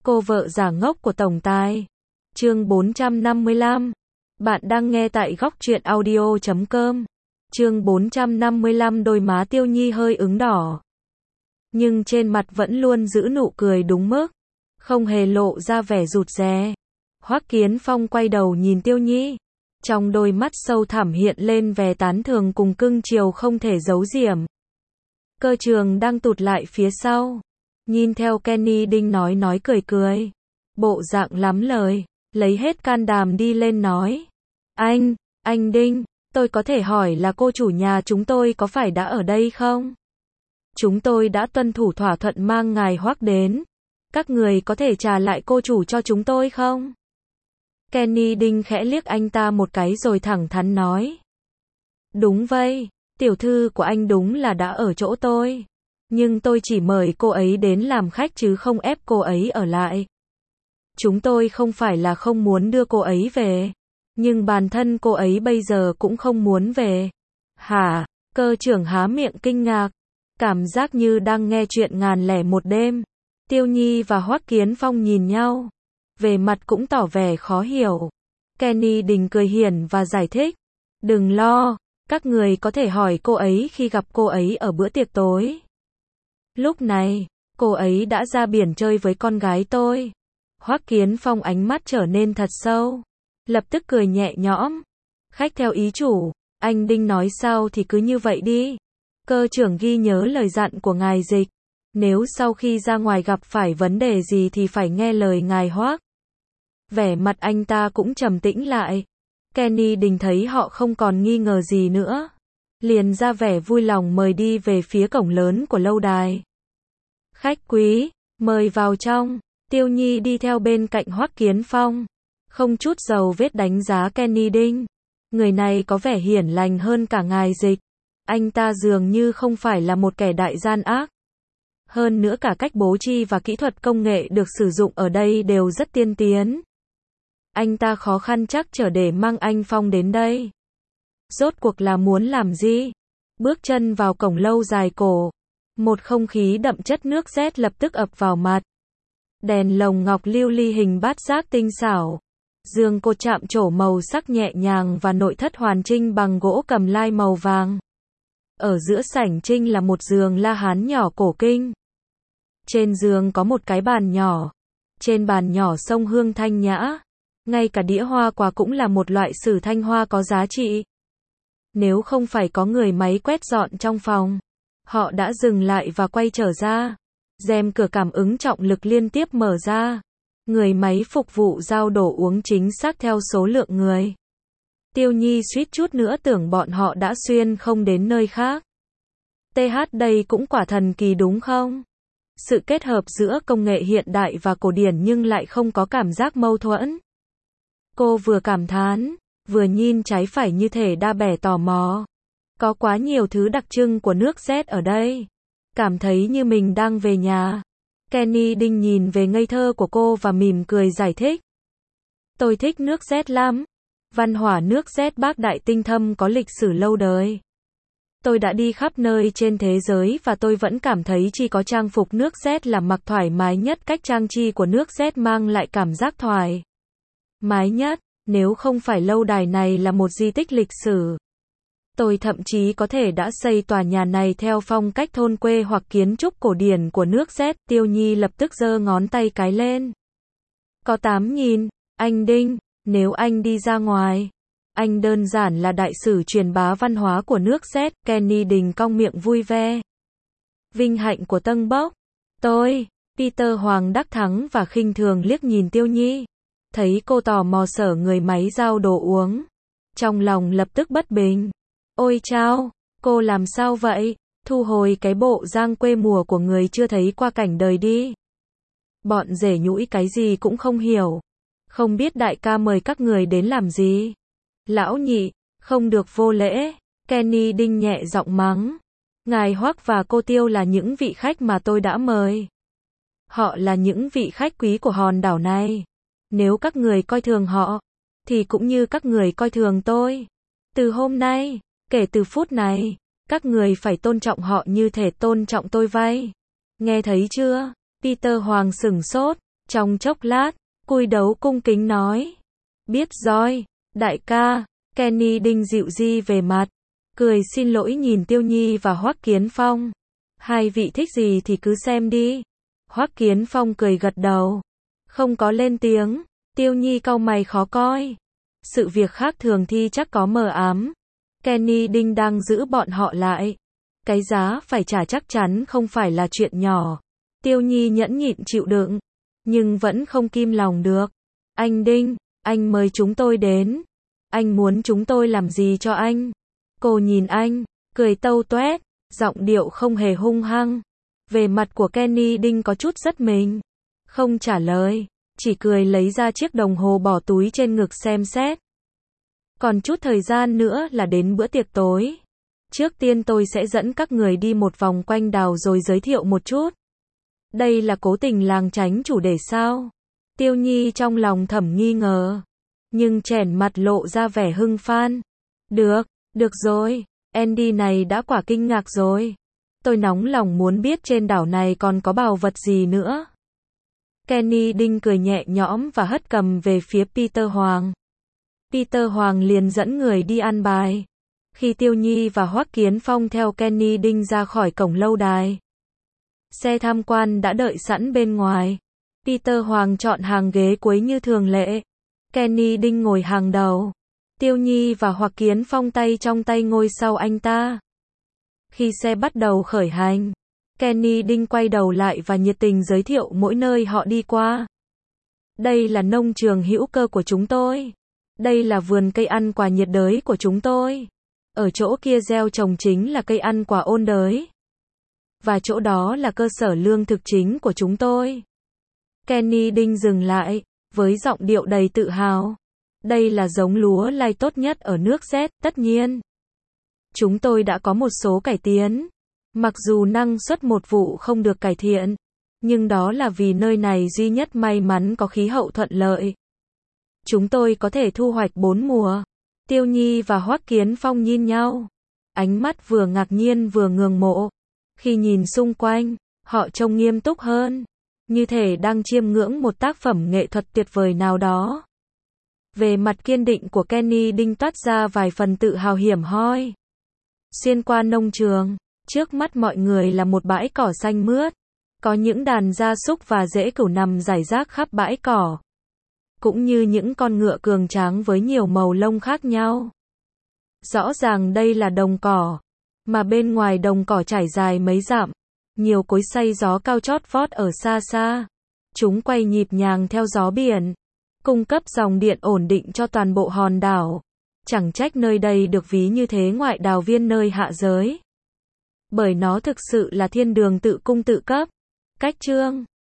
Cô vợ giả ngốc của tổng tài. Chương 455. Bạn đang nghe tại góc truyện audio.com. Chương 455. Đôi má Tiêu Nhi hơi ửng đỏ, nhưng trên mặt vẫn luôn giữ nụ cười đúng mức, không hề lộ ra vẻ rụt rè. Hoắc Kiến Phong quay đầu nhìn Tiêu Nhi, trong đôi mắt sâu thẳm hiện lên vẻ tán thưởng cùng cưng chiều không thể giấu giểm. Cơ Trường đang tụt lại phía sau, nhìn theo Kenny Đinh nói cười cười, bộ dạng lắm lời, lấy hết can đảm đi lên nói: Anh Đinh, tôi có thể hỏi là cô chủ nhà chúng tôi có phải đã ở đây không? Chúng tôi đã tuân thủ thỏa thuận mang ngài Hoắc đến. Các người có thể trả lại cô chủ cho chúng tôi không? Kenny Đinh khẽ liếc anh ta một cái rồi thẳng thắn nói: Đúng vậy, tiểu thư của anh đúng là đã ở chỗ tôi. Nhưng tôi chỉ mời cô ấy đến làm khách chứ không ép cô ấy ở lại. Chúng tôi không phải là không muốn đưa cô ấy về, nhưng bản thân cô ấy bây giờ cũng không muốn về. Hả? Cơ trưởng há miệng kinh ngạc, cảm giác như đang nghe chuyện ngàn lẻ một đêm. Tiêu Nhi và Hoắc Kiến Phong nhìn nhau, về mặt cũng tỏ vẻ khó hiểu. Kenny Đình cười hiền và giải thích: Đừng lo, các người có thể hỏi cô ấy khi gặp cô ấy ở bữa tiệc tối. Lúc này, cô ấy đã ra biển chơi với con gái tôi. Hoắc Kiến Phong ánh mắt trở nên thật sâu, lập tức cười nhẹ nhõm: Khách theo ý chủ, anh Đinh nói sao thì cứ như vậy đi. Cơ trưởng ghi nhớ lời dặn của ngài Dịch, nếu sau khi ra ngoài gặp phải vấn đề gì thì phải nghe lời ngài Hoắc. Vẻ mặt anh ta cũng trầm tĩnh lại. Kenny Đình thấy họ không còn nghi ngờ gì nữa, liền ra vẻ vui lòng mời đi về phía cổng lớn của lâu đài. Khách quý, mời vào trong. Tiêu Nhi đi theo bên cạnh Hoắc Kiến Phong, không chút dầu vết đánh giá Kenny Đinh. Người này có vẻ hiền lành hơn cả ngài Dịch. Anh ta dường như không phải là một kẻ đại gian ác. Hơn nữa cả cách bố trí và kỹ thuật công nghệ được sử dụng ở đây đều rất tiên tiến. Anh ta khó khăn chắc trở để mang anh Phong đến đây. Rốt cuộc là muốn làm gì? Bước chân vào cổng lâu dài cổ, một không khí đậm chất nước sét lập tức ập vào mặt. Đèn lồng ngọc lưu ly hình bát giác tinh xảo, giường cột chạm trổ màu sắc nhẹ nhàng và nội thất hoàn chỉnh bằng gỗ cầm lai màu vàng. Ở giữa sảnh trinh là một giường La Hán nhỏ cổ kinh. Trên giường có một cái bàn nhỏ. Trên bàn nhỏ xông hương thanh nhã. Ngay cả đĩa hoa quả cũng là một loại sử thanh hoa có giá trị. Nếu không phải có người máy quét dọn trong phòng, họ đã dừng lại và quay trở ra. Rèm cửa cảm ứng trọng lực liên tiếp mở ra. Người máy phục vụ giao đồ uống chính xác theo số lượng người. Tiêu Nhi suýt chút nữa tưởng bọn họ đã xuyên không đến nơi khác. TH đây cũng quả thần kỳ đúng không? Sự kết hợp giữa công nghệ hiện đại và cổ điển nhưng lại không có cảm giác mâu thuẫn. Cô vừa cảm thán, vừa nhìn trái phải như thể đa bẻ tò mò. Có quá nhiều thứ đặc trưng của nước Z ở đây. Cảm thấy như mình đang về nhà. Kenny Đinh nhìn về ngây thơ của cô và mỉm cười giải thích: Tôi thích nước Z lắm. Văn hóa nước Z bác đại tinh thâm có lịch sử lâu đời. Tôi đã đi khắp nơi trên thế giới và tôi vẫn cảm thấy chỉ có trang phục nước Z là mặc thoải mái nhất. Cách trang trí của nước Z mang lại cảm giác thoải mái nhất. Nếu không phải lâu đài này là một di tích lịch sử, tôi thậm chí có thể đã xây tòa nhà này theo phong cách thôn quê hoặc kiến trúc cổ điển của nước Z. Tiêu Nhi lập tức giơ ngón tay cái lên. Có 8.000, anh Đinh, nếu anh đi ra ngoài, anh đơn giản là đại sử truyền bá văn hóa của nước Z. Kenny Đình cong miệng vui vẻ. Vinh hạnh của Tân Bốc. Tôi, Peter Hoàng đắc thắng và khinh thường liếc nhìn Tiêu Nhi. Thấy cô tò mò sở người máy giao đồ uống, trong lòng lập tức bất bình. Ôi chao, cô làm sao vậy? Thu hồi cái bộ dáng quê mùa của người chưa thấy qua cảnh đời đi. Bọn rể nhũi cái gì cũng không hiểu. Không biết đại ca mời các người đến làm gì? Lão nhị, không được vô lễ. Kenny Đinh nhẹ giọng mắng. Ngài Hoắc và cô Tiêu là những vị khách mà tôi đã mời. Họ là những vị khách quý của hòn đảo này. Nếu các người coi thường họ, thì cũng như các người coi thường tôi. Từ hôm nay, kể từ phút này, các người phải tôn trọng họ như thể tôn trọng tôi vậy. Nghe thấy chưa? Peter Hoàng sửng sốt. Trong chốc lát, cúi đầu cung kính nói. Biết rồi, đại ca. Kenny Đinh dịu di về mặt, cười xin lỗi nhìn Tiêu Nhi và Hoắc Kiến Phong. Hai vị thích gì thì cứ xem đi. Hoắc Kiến Phong cười gật đầu, không có lên tiếng. Tiêu Nhi cau mày khó coi. Sự việc khác thường thì chắc có mờ ám. Kenny Đinh đang giữ bọn họ lại. Cái giá phải trả chắc chắn không phải là chuyện nhỏ. Tiêu Nhi nhẫn nhịn chịu đựng, nhưng vẫn không kim lòng được. Anh Đinh, anh mời chúng tôi đến. Anh muốn chúng tôi làm gì cho anh? Cô nhìn anh, cười tâu toét, giọng điệu không hề hung hăng. Về mặt của Kenny Đinh có chút giật mình. Không trả lời, chỉ cười lấy ra chiếc đồng hồ bỏ túi trên ngực xem xét. Còn chút thời gian nữa là đến bữa tiệc tối. Trước tiên tôi sẽ dẫn các người đi một vòng quanh đảo rồi giới thiệu một chút. Đây là cố tình làng tránh chủ đề sao? Tiêu Nhi trong lòng thầm nghi ngờ, nhưng chèn mặt lộ ra vẻ hưng phấn. Được rồi, Andy này đã quả kinh ngạc rồi. Tôi nóng lòng muốn biết trên đảo này còn có bảo vật gì nữa. Kenny Đinh cười nhẹ nhõm và hất cầm về phía Peter Hoàng. Peter Hoàng liền dẫn người đi an bài. Khi Tiêu Nhi và Hoắc Kiến Phong theo Kenny Đinh ra khỏi cổng lâu đài, xe tham quan đã đợi sẵn bên ngoài. Peter Hoàng chọn hàng ghế cuối như thường lệ. Kenny Đinh ngồi hàng đầu. Tiêu Nhi và Hoắc Kiến Phong tay trong tay ngồi sau anh ta. Khi xe bắt đầu khởi hành, Kenny Đinh quay đầu lại và nhiệt tình giới thiệu mỗi nơi họ đi qua. Đây là nông trường hữu cơ của chúng tôi. Đây là vườn cây ăn quả nhiệt đới của chúng tôi. Ở chỗ kia gieo trồng chính là cây ăn quả ôn đới. Và chỗ đó là cơ sở lương thực chính của chúng tôi. Kenny Đinh dừng lại, với giọng điệu đầy tự hào. Đây là giống lúa lai tốt nhất ở nước Z, tất nhiên. Chúng tôi đã có một số cải tiến. Mặc dù năng suất một vụ không được cải thiện, nhưng đó là vì nơi này duy nhất may mắn có khí hậu thuận lợi. Chúng tôi có thể thu hoạch 4 mùa. Tiêu Nhi và Hoắc Kiến Phong nhìn nhau. Ánh mắt vừa ngạc nhiên vừa ngưỡng mộ. Khi nhìn xung quanh, họ trông nghiêm túc hơn. Như thể đang chiêm ngưỡng một tác phẩm nghệ thuật tuyệt vời nào đó. Về mặt kiên định của Kenny Đinh toát ra vài phần tự hào hiểm hoi. Xuyên qua nông trường, trước mắt mọi người là một bãi cỏ xanh mướt. Có những đàn gia súc và rễ cừu nằm rải rác khắp bãi cỏ. Cũng như những con ngựa cường tráng với nhiều màu lông khác nhau. Rõ ràng đây là đồng cỏ, mà bên ngoài đồng cỏ trải dài mấy dặm. Nhiều cối xay gió cao chót vót ở xa xa. Chúng quay nhịp nhàng theo gió biển, cung cấp dòng điện ổn định cho toàn bộ hòn đảo. Chẳng trách nơi đây được ví như thế ngoại đào viên nơi hạ giới. Bởi nó thực sự là thiên đường tự cung tự cấp. Cách chương